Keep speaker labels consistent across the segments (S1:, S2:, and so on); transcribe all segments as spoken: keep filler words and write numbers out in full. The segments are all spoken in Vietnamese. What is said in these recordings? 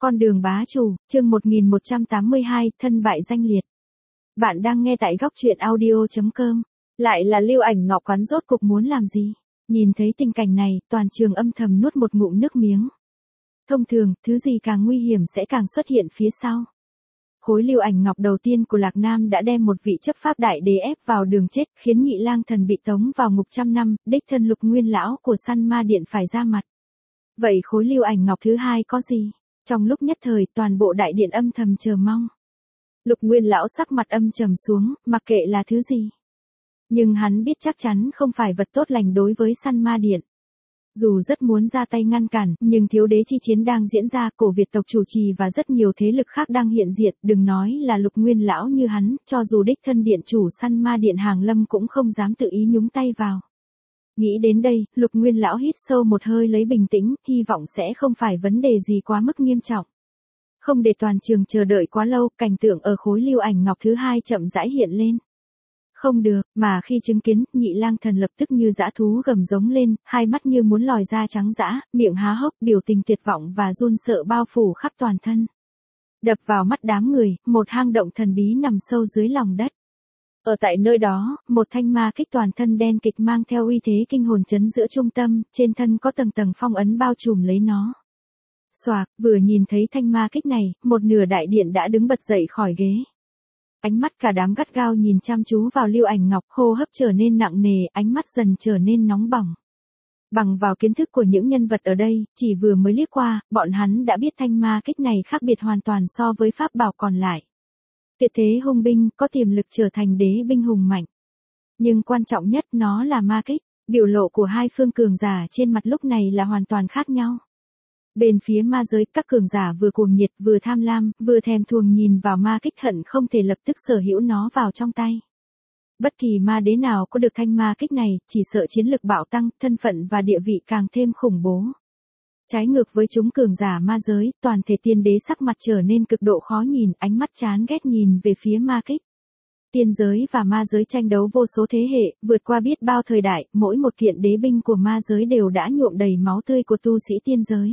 S1: Con đường bá chủ, chương một nghìn một trăm tám mươi hai, thân bại danh liệt. Bạn đang nghe tại góc truyện audio chấm com. Lại là Lưu Ảnh Ngọc, hắn rốt cục muốn làm gì? Nhìn thấy tình cảnh này, toàn trường âm thầm nuốt một ngụm nước miếng. Thông thường, thứ gì càng nguy hiểm sẽ càng xuất hiện phía sau. Khối Lưu Ảnh Ngọc đầu tiên của Lạc Nam đã đem một vị chấp pháp đại đế ép vào đường chết, khiến Nhị Lang Thần bị tống vào ngục trăm năm, đích thân Lục Nguyên lão của Săn Ma Điện phải ra mặt. Vậy khối Lưu Ảnh Ngọc thứ hai có gì? Trong lúc nhất thời, toàn bộ đại điện âm thầm chờ mong. Lục Nguyên lão sắc mặt âm trầm xuống, mặc kệ là thứ gì. Nhưng hắn biết chắc chắn không phải vật tốt lành đối với Săn Ma Điện. Dù rất muốn ra tay ngăn cản, nhưng thiếu đế chi chiến đang diễn ra, cổ Việt tộc chủ trì và rất nhiều thế lực khác đang hiện diện, đừng nói là Lục Nguyên lão như hắn, cho dù đích thân điện chủ Săn Ma Điện Hàng Lâm cũng không dám tự ý nhúng tay vào. Nghĩ đến đây, Lục Nguyên lão hít sâu một hơi lấy bình tĩnh, hy vọng sẽ không phải vấn đề gì quá mức nghiêm trọng. Không để toàn trường chờ đợi quá lâu, cảnh tượng ở khối Lưu Ảnh Ngọc thứ hai chậm rãi hiện lên. Không được, mà khi chứng kiến, Nhị Lang Thần lập tức như dã thú gầm giống lên, hai mắt như muốn lòi ra trắng dã, miệng há hốc, biểu tình tuyệt vọng và run sợ bao phủ khắp toàn thân. Đập vào mắt đám người, một hang động thần bí nằm sâu dưới lòng đất. Ở tại nơi đó, một thanh ma kích toàn thân đen kịch mang theo uy thế kinh hồn chấn giữa trung tâm, trên thân có tầng tầng phong ấn bao trùm lấy nó. Xoạc, vừa nhìn thấy thanh ma kích này, một nửa đại điện đã đứng bật dậy khỏi ghế. Ánh mắt cả đám gắt gao nhìn chăm chú vào Lưu Ảnh Ngọc, hô hấp trở nên nặng nề, ánh mắt dần trở nên nóng bỏng. Bằng vào kiến thức của những nhân vật ở đây, chỉ vừa mới liếc qua, bọn hắn đã biết thanh ma kích này khác biệt hoàn toàn so với pháp bảo còn lại. Tuyệt thế hung binh, có tiềm lực trở thành đế binh hùng mạnh. Nhưng quan trọng nhất nó là ma kích, biểu lộ của hai phương cường giả trên mặt lúc này là hoàn toàn khác nhau. Bên phía ma giới, các cường giả vừa cuồng nhiệt, vừa tham lam, vừa thèm thuồng nhìn vào ma kích hận không thể lập tức sở hữu nó vào trong tay. Bất kỳ ma đế nào có được thanh ma kích này, chỉ sợ chiến lực bạo tăng, thân phận và địa vị càng thêm khủng bố. Trái ngược với chúng cường giả ma giới, toàn thể tiên đế sắc mặt trở nên cực độ khó nhìn, ánh mắt chán ghét nhìn về phía ma kích. Tiên giới và ma giới tranh đấu vô số thế hệ, vượt qua biết bao thời đại, mỗi một kiện đế binh của ma giới đều đã nhuộm đầy máu tươi của tu sĩ tiên giới.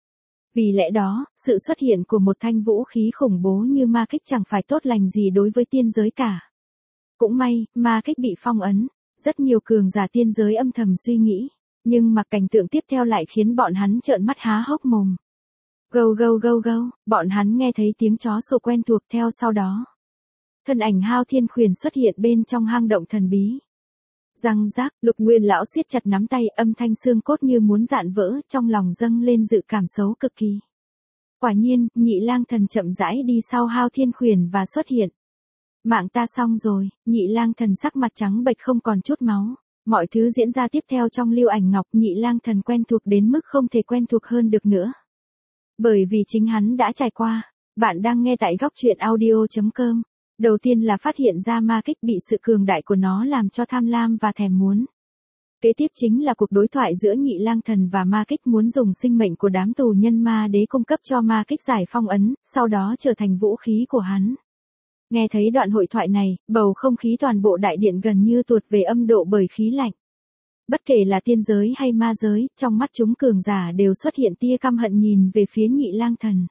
S1: Vì lẽ đó, sự xuất hiện của một thanh vũ khí khủng bố như ma kích chẳng phải tốt lành gì đối với tiên giới cả. Cũng may, ma kích bị phong ấn, rất nhiều cường giả tiên giới âm thầm suy nghĩ. Nhưng mà cảnh tượng tiếp theo lại khiến bọn hắn trợn mắt há hốc mồm. Gâu gâu gâu gâu, bọn hắn nghe thấy tiếng chó sủa quen thuộc theo sau đó. Thân ảnh Hao Thiên Khuyển xuất hiện bên trong hang động thần bí. Răng rác, Lục Nguyên lão siết chặt nắm tay, âm thanh xương cốt như muốn rạn vỡ, trong lòng dâng lên dự cảm xấu cực kỳ. Quả nhiên, Nhị Lang Thần chậm rãi đi sau Hao Thiên Khuyển và xuất hiện. Mạng ta xong rồi, Nhị Lang Thần sắc mặt trắng bệch không còn chút máu. Mọi thứ diễn ra tiếp theo trong Lưu Ảnh Ngọc, Nhị Lang Thần quen thuộc đến mức không thể quen thuộc hơn được nữa. Bởi vì chính hắn đã trải qua. Bạn đang nghe tại góc truyện audio chấm com. Đầu tiên là phát hiện ra ma kích bị sự cường đại của nó làm cho tham lam và thèm muốn. Kế tiếp chính là cuộc đối thoại giữa Nhị Lang Thần và ma kích, muốn dùng sinh mệnh của đám tù nhân ma đế cung cấp cho ma kích giải phong ấn, sau đó trở thành vũ khí của hắn. Nghe thấy đoạn hội thoại này, bầu không khí toàn bộ đại điện gần như tuột về âm độ bởi khí lạnh. Bất kể là tiên giới hay ma giới, trong mắt chúng cường giả đều xuất hiện tia căm hận nhìn về phía Nhị Lang Thần.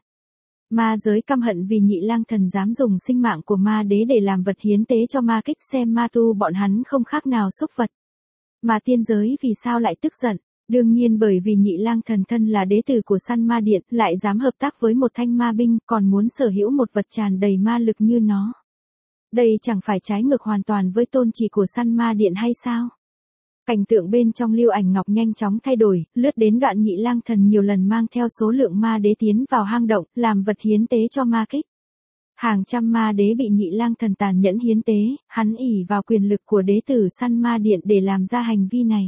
S1: Ma giới căm hận vì Nhị Lang Thần dám dùng sinh mạng của ma đế để làm vật hiến tế cho ma kích, xem ma tu bọn hắn không khác nào súc vật. Mà tiên giới vì sao lại tức giận? Đương nhiên bởi vì Nhị Lang Thần thân là đế tử của Săn Ma Điện, lại dám hợp tác với một thanh ma binh, còn muốn sở hữu một vật tràn đầy ma lực như nó. Đây chẳng phải trái ngược hoàn toàn với tôn chỉ của Săn Ma Điện hay sao? Cảnh tượng bên trong Lưu Ảnh Ngọc nhanh chóng thay đổi, lướt đến đoạn Nhị Lang Thần nhiều lần mang theo số lượng ma đế tiến vào hang động, làm vật hiến tế cho ma kích. Hàng trăm ma đế bị Nhị Lang Thần tàn nhẫn hiến tế, hắn ỷ vào quyền lực của đế tử Săn Ma Điện để làm ra hành vi này.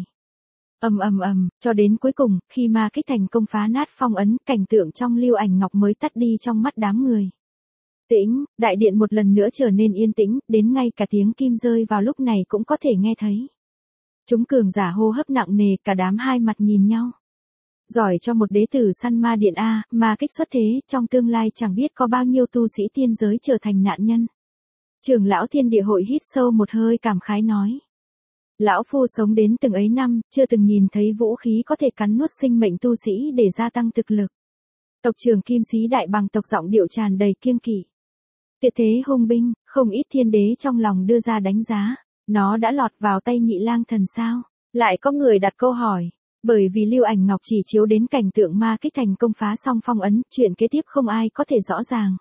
S1: Ầm ầm ầm, cho đến cuối cùng, khi ma kích thành công phá nát phong ấn, cảnh tượng trong Lưu Ảnh Ngọc mới tắt đi trong mắt đám người. Tĩnh, đại điện một lần nữa trở nên yên tĩnh, đến ngay cả tiếng kim rơi vào lúc này cũng có thể nghe thấy. Chúng cường giả hô hấp nặng nề, cả đám hai mặt nhìn nhau. Giỏi cho một đế tử Săn Ma Điện a, ma kích xuất thế, trong tương lai chẳng biết có bao nhiêu tu sĩ tiên giới trở thành nạn nhân. Trưởng lão Thiên Địa Hội hít sâu một hơi cảm khái nói. Lão phu sống đến từng ấy năm, chưa từng nhìn thấy vũ khí có thể cắn nuốt sinh mệnh tu sĩ để gia tăng thực lực. Tộc trưởng Kim Sĩ Đại bằng tộc giọng điệu tràn đầy kiêng kỵ. Tuyệt thế hung binh, không ít thiên đế trong lòng đưa ra đánh giá. Nó đã lọt vào tay Nhị Lang Thần sao? Lại có người đặt câu hỏi. Bởi vì Lưu Ảnh Ngọc chỉ chiếu đến cảnh tượng ma kích thành công phá xong phong ấn, chuyện kế tiếp không ai có thể rõ ràng.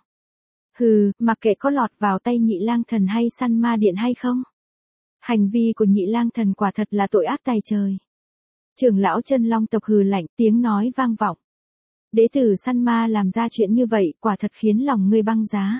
S1: Hừ, mặc kệ có lọt vào tay Nhị Lang Thần hay săn ma điện hay không. Hành vi của Nhị Lang Thần quả thật là tội ác tày trời. Trưởng lão Chân Long tộc hừ lạnh, tiếng nói vang vọng. Đế tử săn ma làm ra chuyện như vậy, quả thật khiến lòng ngươi băng giá.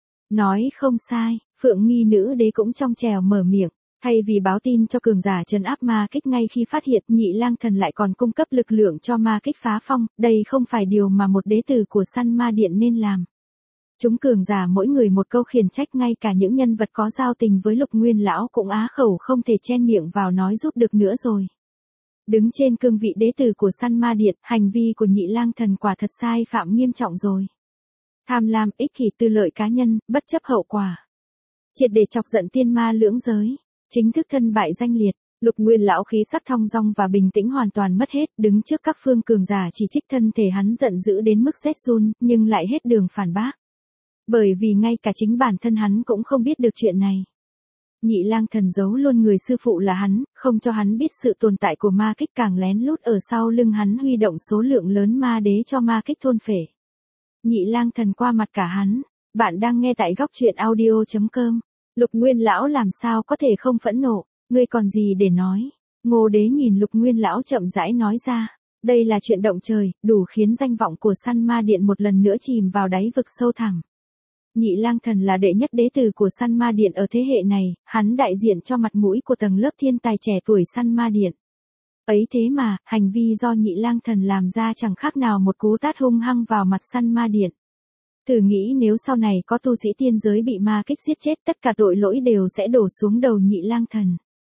S1: Nói không sai, Phượng Nghi nữ đế cũng trong trèo mở miệng. Thay vì báo tin cho cường giả trấn áp ma kích ngay khi phát hiện, Nhị Lang Thần lại còn cung cấp lực lượng cho ma kích phá phong, đây không phải điều mà một đế tử của săn ma điện nên làm. Chúng cường giả mỗi người một câu khiển trách, ngay cả những nhân vật có giao tình với Lục Nguyên lão cũng á khẩu không thể chen miệng vào nói giúp được nữa rồi. Đứng trên cương vị đế tử của săn ma điện, hành vi của Nhị Lang Thần quả thật sai phạm nghiêm trọng rồi. Tham lam, ích kỷ, tư lợi cá nhân, bất chấp hậu quả. Triệt để chọc giận tiên ma lưỡng giới. Chính thức thân bại danh liệt, Lục Nguyên lão khí sắc thong dong và bình tĩnh hoàn toàn mất hết, đứng trước các phương cường giả chỉ trích, thân thể hắn giận dữ đến mức rét run, nhưng lại hết đường phản bác. Bởi vì ngay cả chính bản thân hắn cũng không biết được chuyện này. Nhị Lang Thần giấu luôn người sư phụ là hắn, không cho hắn biết sự tồn tại của ma kích, càng lén lút ở sau lưng hắn huy động số lượng lớn ma đế cho ma kích thôn phệ. Nhị Lang Thần qua mặt cả hắn. Bạn đang nghe tại góc truyện audio chấm com. Lục Nguyên lão làm sao có thể không phẫn nộ, ngươi còn gì để nói. Ngô đế nhìn Lục Nguyên lão chậm rãi nói ra, đây là chuyện động trời, đủ khiến danh vọng của săn ma điện một lần nữa chìm vào đáy vực sâu thẳm. Nhị Lang Thần là đệ nhất đế tử của săn ma điện ở thế hệ này, hắn đại diện cho mặt mũi của tầng lớp thiên tài trẻ tuổi săn ma điện. Ấy thế mà, hành vi do Nhị Lang Thần làm ra chẳng khác nào một cú tát hung hăng vào mặt săn ma điện. Thử nghĩ nếu sau này có tu sĩ tiên giới bị ma kích giết chết, tất cả tội lỗi đều sẽ đổ xuống đầu Nhị Lang Thần.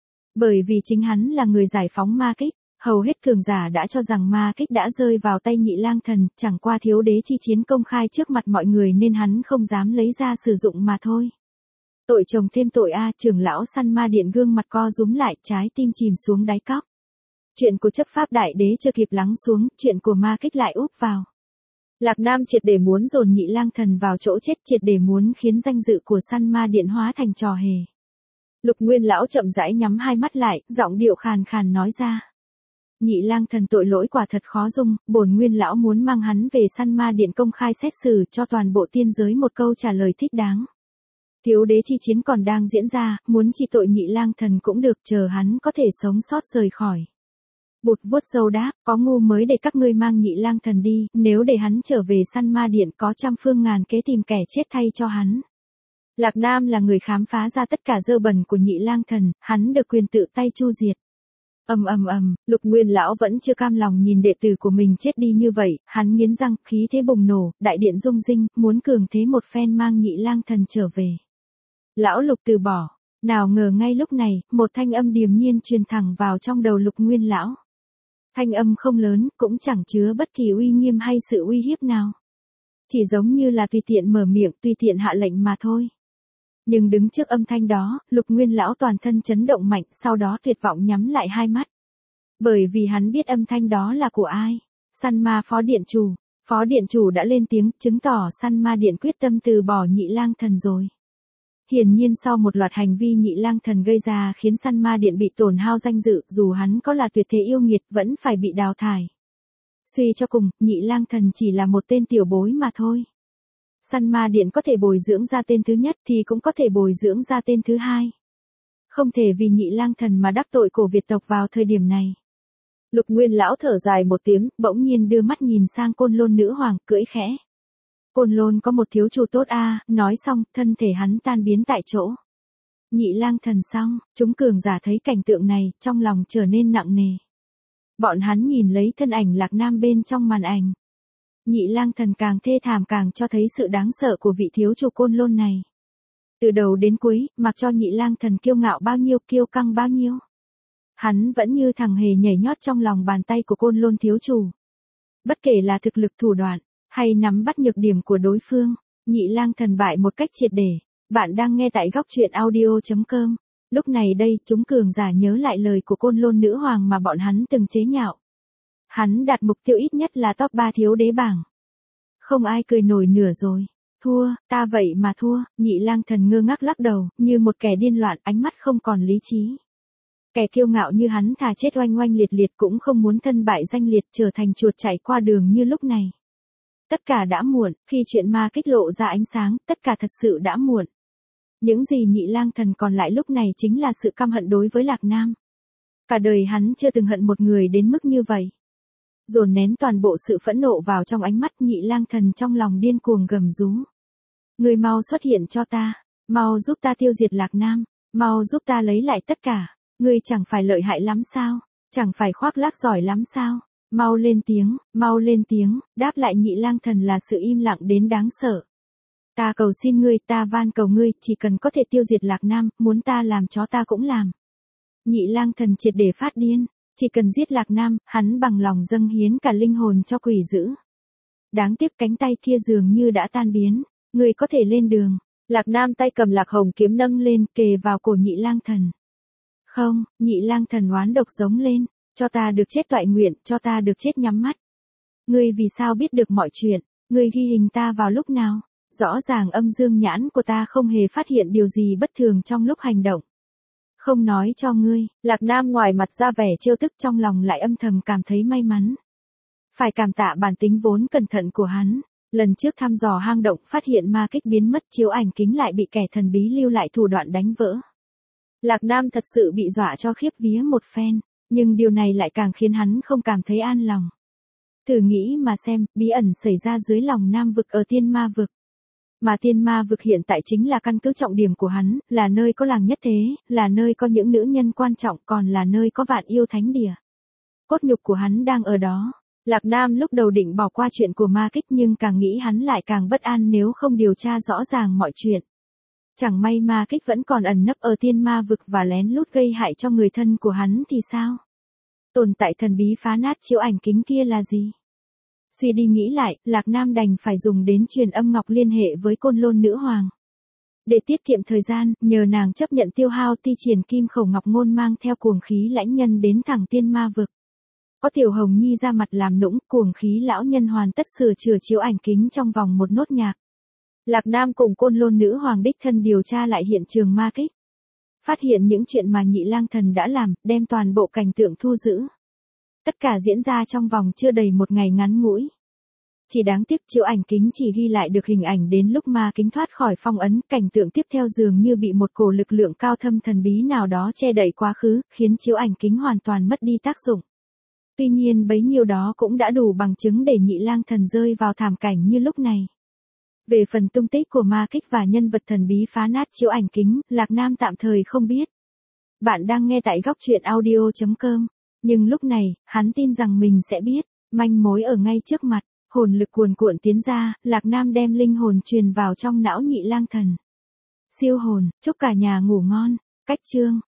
S1: Bởi vì chính hắn là người giải phóng ma kích, hầu hết cường giả đã cho rằng ma kích đã rơi vào tay Nhị Lang Thần, chẳng qua thiếu đế chi chiến công khai trước mặt mọi người nên hắn không dám lấy ra sử dụng mà thôi. Tội chồng thêm tội a, trưởng lão săn ma điện gương mặt co rúm lại, trái tim chìm xuống đáy cóc. Chuyện của chấp pháp đại đế chưa kịp lắng xuống, chuyện của ma kích lại úp vào. Lạc Nam triệt để muốn dồn Nhị Lang Thần vào chỗ chết, triệt để muốn khiến danh dự của săn ma điện hóa thành trò hề. Lục Nguyên lão chậm rãi nhắm hai mắt lại, giọng điệu khàn khàn nói ra. Nhị Lang Thần tội lỗi quả thật khó dung, bổn Nguyên lão muốn mang hắn về săn ma điện công khai xét xử, cho toàn bộ tiên giới một câu trả lời thích đáng. Thiếu đế chi chiến còn đang diễn ra, muốn trị tội Nhị Lang Thần cũng được, chờ hắn có thể sống sót rời khỏi. Bụt vuốt râu đáp, có ngu mới để các ngươi mang Nhị Lang Thần đi, nếu để hắn trở về săn ma điện có trăm phương ngàn kế tìm kẻ chết thay cho hắn. Lạc Nam là người khám phá ra tất cả dơ bẩn của Nhị Lang Thần, hắn được quyền tự tay chu diệt. Ầm ầm ầm, Lục Nguyên lão vẫn chưa cam lòng nhìn đệ tử của mình chết đi như vậy, hắn nghiến răng, khí thế bùng nổ, đại điện rung rinh, muốn cường thế một phen mang Nhị Lang Thần trở về. Lão Lục từ bỏ, nào ngờ ngay lúc này, một thanh âm điềm nhiên truyền thẳng vào trong đầu Lục Nguyên lão. Thanh âm không lớn, cũng chẳng chứa bất kỳ uy nghiêm hay sự uy hiếp nào. Chỉ giống như là tùy tiện mở miệng, tùy tiện hạ lệnh mà thôi. Nhưng đứng trước âm thanh đó, Lục Nguyên lão toàn thân chấn động mạnh, sau đó tuyệt vọng nhắm lại hai mắt. Bởi vì hắn biết âm thanh đó là của ai. Săn ma phó điện chủ. Phó điện chủ đã lên tiếng, chứng tỏ săn ma điện quyết tâm từ bỏ Nhị Lang Thần rồi. Hiển nhiên sau một loạt hành vi Nhị Lang Thần gây ra khiến săn ma điện bị tổn hao danh dự, dù hắn có là tuyệt thế yêu nghiệt vẫn phải bị đào thải. Suy cho cùng, Nhị Lang Thần chỉ là một tên tiểu bối mà thôi. Săn ma điện có thể bồi dưỡng ra tên thứ nhất thì cũng có thể bồi dưỡng ra tên thứ hai. Không thể vì Nhị Lang Thần mà đắc tội cổ Việt tộc vào thời điểm này. Lục Nguyên lão thở dài một tiếng, bỗng nhiên đưa mắt nhìn sang Côn Lôn nữ hoàng, cưỡi khẽ. Côn Lôn có một thiếu chủ tốt a, nói xong, thân thể hắn tan biến tại chỗ. Nhị Lang Thần xong, chúng cường giả thấy cảnh tượng này, trong lòng trở nên nặng nề. Bọn hắn nhìn lấy thân ảnh Lạc Nam bên trong màn ảnh. Nhị Lang Thần càng thê thảm càng cho thấy sự đáng sợ của vị thiếu chủ Côn Lôn này. Từ đầu đến cuối, mặc cho Nhị Lang Thần kiêu ngạo bao nhiêu, kiêu căng bao nhiêu, hắn vẫn như thằng hề nhảy nhót trong lòng bàn tay của Côn Lôn thiếu chủ. Bất kể là thực lực thủ đoạn, hay nắm bắt nhược điểm của đối phương, Nhị Lang Thần bại một cách triệt để. Bạn đang nghe tại góc truyện audio chấm com. Lúc này đây, chúng cường giả nhớ lại lời của Côn Lôn nữ hoàng mà bọn hắn từng chế nhạo. Hắn đặt mục tiêu ít nhất là top ba thiếu đế bảng. Không ai cười nổi nửa rồi. Thua, ta vậy mà thua, Nhị Lang Thần ngơ ngác lắc đầu, như một kẻ điên loạn, ánh mắt không còn lý trí. Kẻ kiêu ngạo như hắn thà chết oanh oanh liệt liệt cũng không muốn thân bại danh liệt trở thành chuột chạy qua đường như lúc này. Tất cả đã muộn, khi chuyện ma kích lộ ra ánh sáng, tất cả thật sự đã muộn. Những gì Nhị Lang Thần còn lại lúc này chính là sự căm hận đối với Lạc Nam. Cả đời hắn chưa từng hận một người đến mức như vậy. Dồn nén toàn bộ sự phẫn nộ vào trong ánh mắt, Nhị Lang Thần trong lòng điên cuồng gầm rú. Ngươi mau xuất hiện cho ta, mau giúp ta tiêu diệt Lạc Nam, mau giúp ta lấy lại tất cả, ngươi chẳng phải lợi hại lắm sao, chẳng phải khoác lác giỏi lắm sao, mau lên tiếng, mau lên tiếng, đáp lại Nhị Lang Thần là sự im lặng đến đáng sợ. Ta cầu xin ngươi, ta van cầu ngươi, chỉ cần có thể tiêu diệt Lạc Nam, muốn ta làm chó ta cũng làm. Nhị Lang Thần triệt để phát điên, chỉ cần giết Lạc Nam, hắn bằng lòng dâng hiến cả linh hồn cho quỷ dữ. Đáng tiếc cánh tay kia dường như đã tan biến, ngươi có thể lên đường. Lạc Nam tay cầm Lạc Hồng kiếm nâng lên, kề vào cổ Nhị Lang Thần. Không, Nhị Lang Thần oán độc giống lên, cho ta được chết toại nguyện, cho ta được chết nhắm mắt. Ngươi vì sao biết được mọi chuyện, ngươi ghi hình ta vào lúc nào? Rõ ràng âm dương nhãn của ta không hề phát hiện điều gì bất thường trong lúc hành động. Không nói cho ngươi, Lạc Nam ngoài mặt ra vẻ trêu tức trong lòng lại âm thầm cảm thấy may mắn. Phải cảm tạ bản tính vốn cẩn thận của hắn, lần trước thăm dò hang động phát hiện ma kích biến mất, chiếu ảnh kính lại bị kẻ thần bí lưu lại thủ đoạn đánh vỡ. Lạc Nam thật sự bị dọa cho khiếp vía một phen, nhưng điều này lại càng khiến hắn không cảm thấy an lòng. Thử nghĩ mà xem, bí ẩn xảy ra dưới lòng Nam vực ở Tiên Ma vực. Mà Tiên Ma vực hiện tại chính là căn cứ trọng điểm của hắn, là nơi có làng nhất thế, là nơi có những nữ nhân quan trọng, còn là nơi có vạn yêu thánh địa. Cốt nhục của hắn đang ở đó. Lạc Nam lúc đầu định bỏ qua chuyện của ma kích, nhưng càng nghĩ hắn lại càng bất an nếu không điều tra rõ ràng mọi chuyện. Chẳng may ma kích vẫn còn ẩn nấp ở Tiên Ma vực và lén lút gây hại cho người thân của hắn thì sao? Tồn tại thần bí phá nát chiếu ảnh kính kia là gì? Suy đi nghĩ lại, Lạc Nam đành phải dùng đến truyền âm ngọc liên hệ với Côn Lôn Nữ Hoàng. Để tiết kiệm thời gian, nhờ nàng chấp nhận tiêu hao ti triển kim khẩu ngọc ngôn mang theo cuồng khí lãnh nhân đến thẳng Tiên Ma vực. Có Tiểu Hồng Nhi ra mặt làm nũng, cuồng khí lão nhân hoàn tất sửa chữa chiếu ảnh kính trong vòng một nốt nhạc. Lạc Nam cùng Côn Lôn Nữ Hoàng đích thân điều tra lại hiện trường ma kích. Phát hiện những chuyện mà Nhị Lang Thần đã làm, đem toàn bộ cảnh tượng thu giữ. Tất cả diễn ra trong vòng chưa đầy một ngày ngắn ngủi. Chỉ đáng tiếc chiếu ảnh kính chỉ ghi lại được hình ảnh đến lúc ma kính thoát khỏi phong ấn, cảnh tượng tiếp theo dường như bị một cổ lực lượng cao thâm thần bí nào đó che đậy quá khứ, khiến chiếu ảnh kính hoàn toàn mất đi tác dụng. Tuy nhiên bấy nhiêu đó cũng đã đủ bằng chứng để Nhị Lang Thần rơi vào thảm cảnh như lúc này. Về phần tung tích của ma kích và nhân vật thần bí phá nát chiếu ảnh kính, Lạc Nam tạm thời không biết. Bạn đang nghe tại góc truyện audio chấm com. Nhưng lúc này, hắn tin rằng mình sẽ biết, manh mối ở ngay trước mặt, hồn lực cuồn cuộn tiến ra, Lạc Nam đem linh hồn truyền vào trong não Nhị Lang Thần. Siêu hồn, chúc cả nhà ngủ ngon, cách chương.